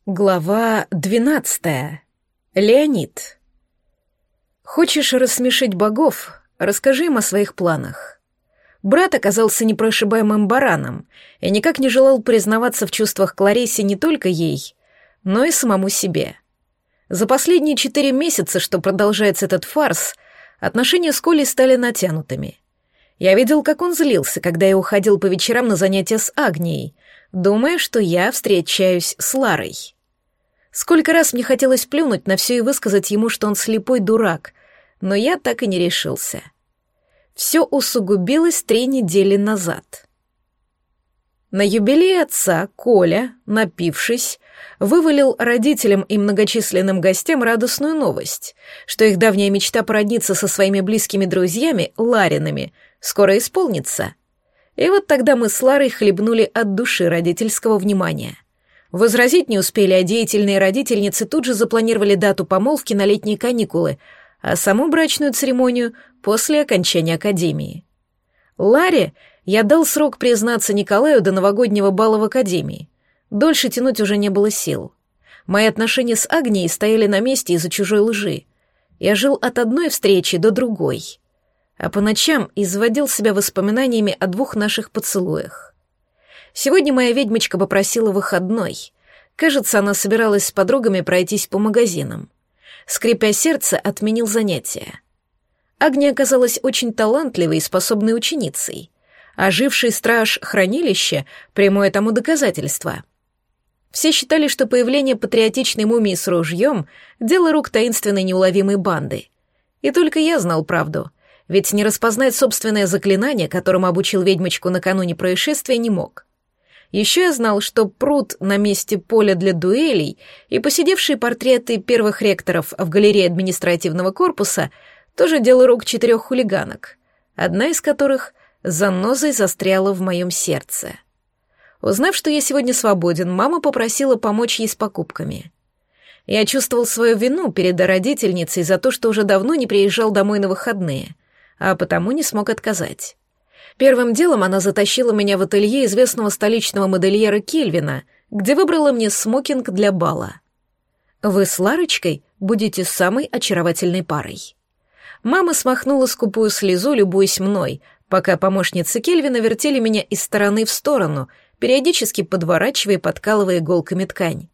Глава 12. Леонид. Хочешь рассмешить богов? Расскажи им о своих планах. Брат оказался непрошибаемым бараном и никак не желал признаваться в чувствах Клариссе не только ей, но и самому себе. За последние 4 месяца, что продолжается этот фарс, отношения с Колей стали натянутыми. Я видел, как он злился, когда я уходил по вечерам на занятия с Агнией, думая, что я встречаюсь с Ларой. Сколько раз мне хотелось плюнуть на все и высказать ему, что он слепой дурак, но я так и не решился. Все усугубилось 3 недели назад. На юбилей отца Коля, напившись, вывалил родителям и многочисленным гостям радостную новость, что их давняя мечта породниться со своими близкими друзьями, Лариными, скоро исполнится. И вот тогда мы с Ларой хлебнули от души родительского внимания. Возразить не успели, а деятельные родительницы тут же запланировали дату помолвки на летние каникулы, а саму брачную церемонию после окончания академии. Ларе я дал срок признаться Николаю до новогоднего бала в академии. Дольше тянуть уже не было сил. Мои отношения с Агнией стояли на месте из-за чужой лжи. Я жил от одной встречи до другой, а по ночам изводил себя воспоминаниями о 2 наших поцелуях. Сегодня моя ведьмочка попросила выходной. Кажется, она собиралась с подругами пройтись по магазинам. Скрипя сердце, отменил занятия. Агния оказалась очень талантливой и способной ученицей. Оживший страж хранилища — прямое тому доказательство. Все считали, что появление патриотичной мумии с ружьем — дело рук таинственной неуловимой банды. И только я знал правду, ведь не распознать собственное заклинание, которому обучил ведьмочку накануне происшествия, не мог. Еще я знал, что пруд на месте поля для дуэлей и посидевшие портреты первых ректоров в галерее административного корпуса тоже дело рук 4 хулиганок, одна из которых занозой застряла в моем сердце. Узнав, что я сегодня свободен, мама попросила помочь ей с покупками. Я чувствовал свою вину перед родительницей за то, что уже давно не приезжал домой на выходные, а потому не смог отказать. Первым делом она затащила меня в ателье известного столичного модельера Кельвина, где выбрала мне смокинг для бала. Вы с Ларочкой будете самой очаровательной парой. Мама смахнула скупую слезу, любуясь мной, пока помощницы Кельвина вертели меня из стороны в сторону, периодически подворачивая и подкалывая иголками ткань.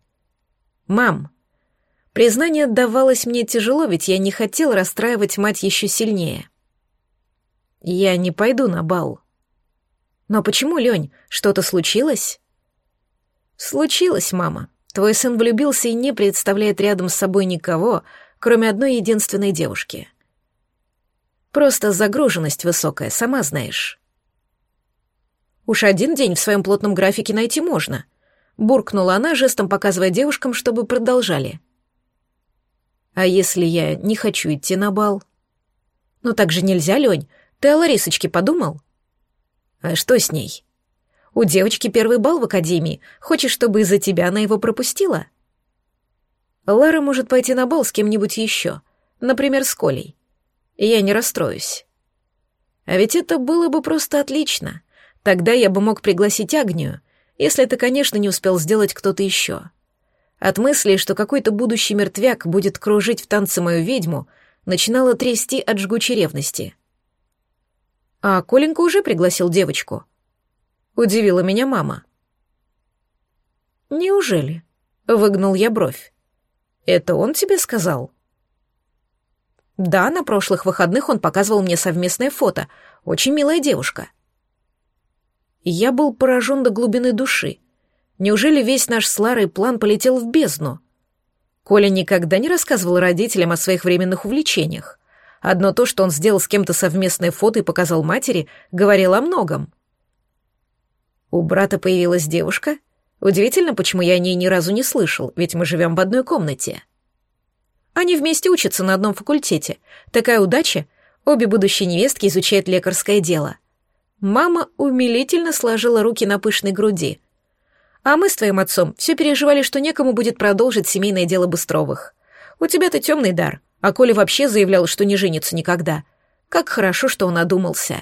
«Мам». Признание давалось мне тяжело, ведь я не хотел расстраивать мать еще сильнее. «Я не пойду на бал». «Но почему, Лёнь, что-то случилось?» «Случилось, мама. Твой сын влюбился и не представляет рядом с собой никого, кроме одной единственной девушки. Просто загруженность высокая, сама знаешь». «Уж один день в своем плотном графике найти можно», — буркнула она, жестом показывая девушкам, чтобы продолжали. «А если я не хочу идти на бал?» «Ну так же нельзя, Лёнь. Ты о Ларисочке подумал?» «А что с ней? У девочки первый бал в академии. Хочешь, чтобы из-за тебя она его пропустила?» «Лара может пойти на бал с кем-нибудь еще, например, с Колей. И я не расстроюсь. А ведь это было бы просто отлично. Тогда я бы мог пригласить Агнию, если это, конечно, не успел сделать кто-то еще. От мысли, что какой-то будущий мертвяк будет кружить в танце мою ведьму, начинало трясти от жгучей ревности. «А Коленька уже пригласил девочку?» — удивила меня мама. «Неужели?» — выгнул я бровь. «Это он тебе сказал?» «Да, на прошлых выходных он показывал мне совместное фото. Очень милая девушка». Я был поражен до глубины души. Неужели весь наш с Ларой план полетел в бездну? Коля никогда не рассказывал родителям о своих временных увлечениях. Одно то, что он сделал с кем-то совместное фото и показал матери, говорило о многом. У брата появилась девушка? Удивительно, почему я о ней ни разу не слышал, ведь мы живем в одной комнате. Они вместе учатся на одном факультете. Такая удача, обе будущие невестки изучают лекарское дело. Мама умилительно сложила руки на пышной груди. А мы с твоим отцом все переживали, что некому будет продолжить семейное дело Быстровых. У тебя-то темный дар. А Коля вообще заявлял, что не женится никогда. Как хорошо, что он одумался.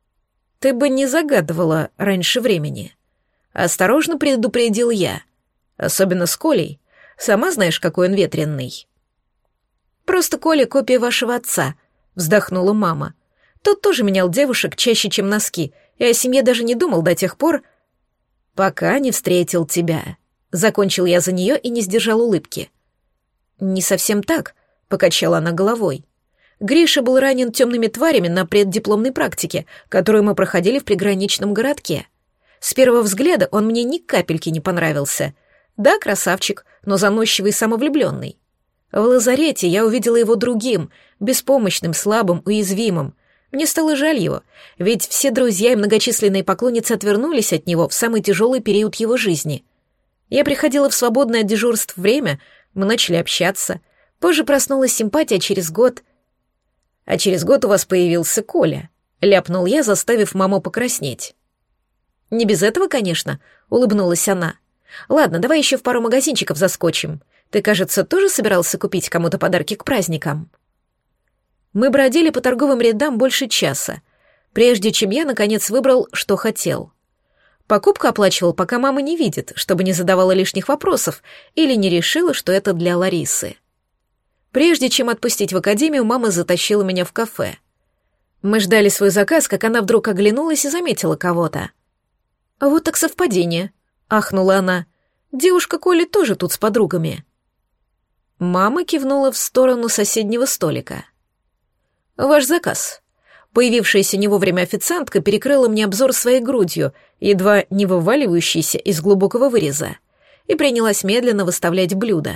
Ты бы не загадывала раньше времени. Осторожно предупредил я. Особенно с Колей. Сама знаешь, какой он ветренный. Просто Коля копия вашего отца, вздохнула мама. Тот тоже менял девушек чаще, чем носки, и о семье даже не думал до тех пор, пока не встретил тебя. Закончил я за нее и не сдержал улыбки. Не совсем так, покачала она головой. Гриша был ранен темными тварями на преддипломной практике, которую мы проходили в приграничном городке. С первого взгляда он мне ни капельки не понравился. Да, красавчик, но заносчивый и самовлюбленный. В лазарете я увидела его другим, беспомощным, слабым, уязвимым. Мне стало жаль его, ведь все друзья и многочисленные поклонницы отвернулись от него в самый тяжелый период его жизни. Я приходила в свободное от дежурств время, мы начали общаться. Позже проснулась симпатия через год. А через год у вас появился Коля, ляпнул я, заставив маму покраснеть. Не без этого, конечно, улыбнулась она. Ладно, давай еще в пару магазинчиков заскочим. Ты, кажется, тоже собирался купить кому-то подарки к праздникам? Мы бродили по торговым рядам больше часа, прежде чем я, наконец, выбрал, что хотел. Покупку оплачивал, пока мама не видит, чтобы не задавала лишних вопросов или не решила, что это для Ларисы. Прежде чем отпустить в академию, мама затащила меня в кафе. Мы ждали свой заказ, как она вдруг оглянулась и заметила кого-то. «Вот так совпадение», — ахнула она. «Девушка Коли тоже тут с подругами». Мама кивнула в сторону соседнего столика. «Ваш заказ». Появившаяся не вовремя официантка перекрыла мне обзор своей грудью, едва не вываливающейся из глубокого выреза, и принялась медленно выставлять блюда.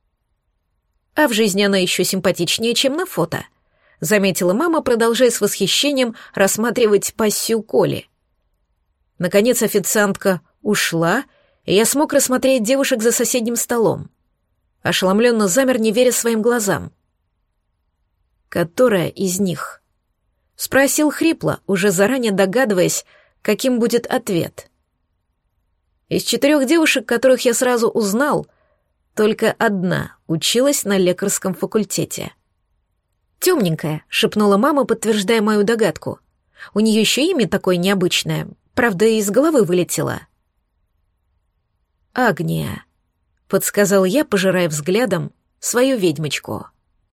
«А в жизни она еще симпатичнее, чем на фото», — заметила мама, продолжая с восхищением рассматривать пассию Коли. Наконец официантка ушла, и я смог рассмотреть девушек за соседним столом. Ошеломленно замер, не веря своим глазам. «Которая из них?» — спросил хрипло, уже заранее догадываясь, каким будет ответ. Из 4 девушек, которых я сразу узнал, только одна училась на лекарском факультете. «Темненькая», — шепнула мама, подтверждая мою догадку. «У нее еще имя такое необычное, правда, из головы вылетело». «Агния», — подсказал я, пожирая взглядом свою ведьмочку.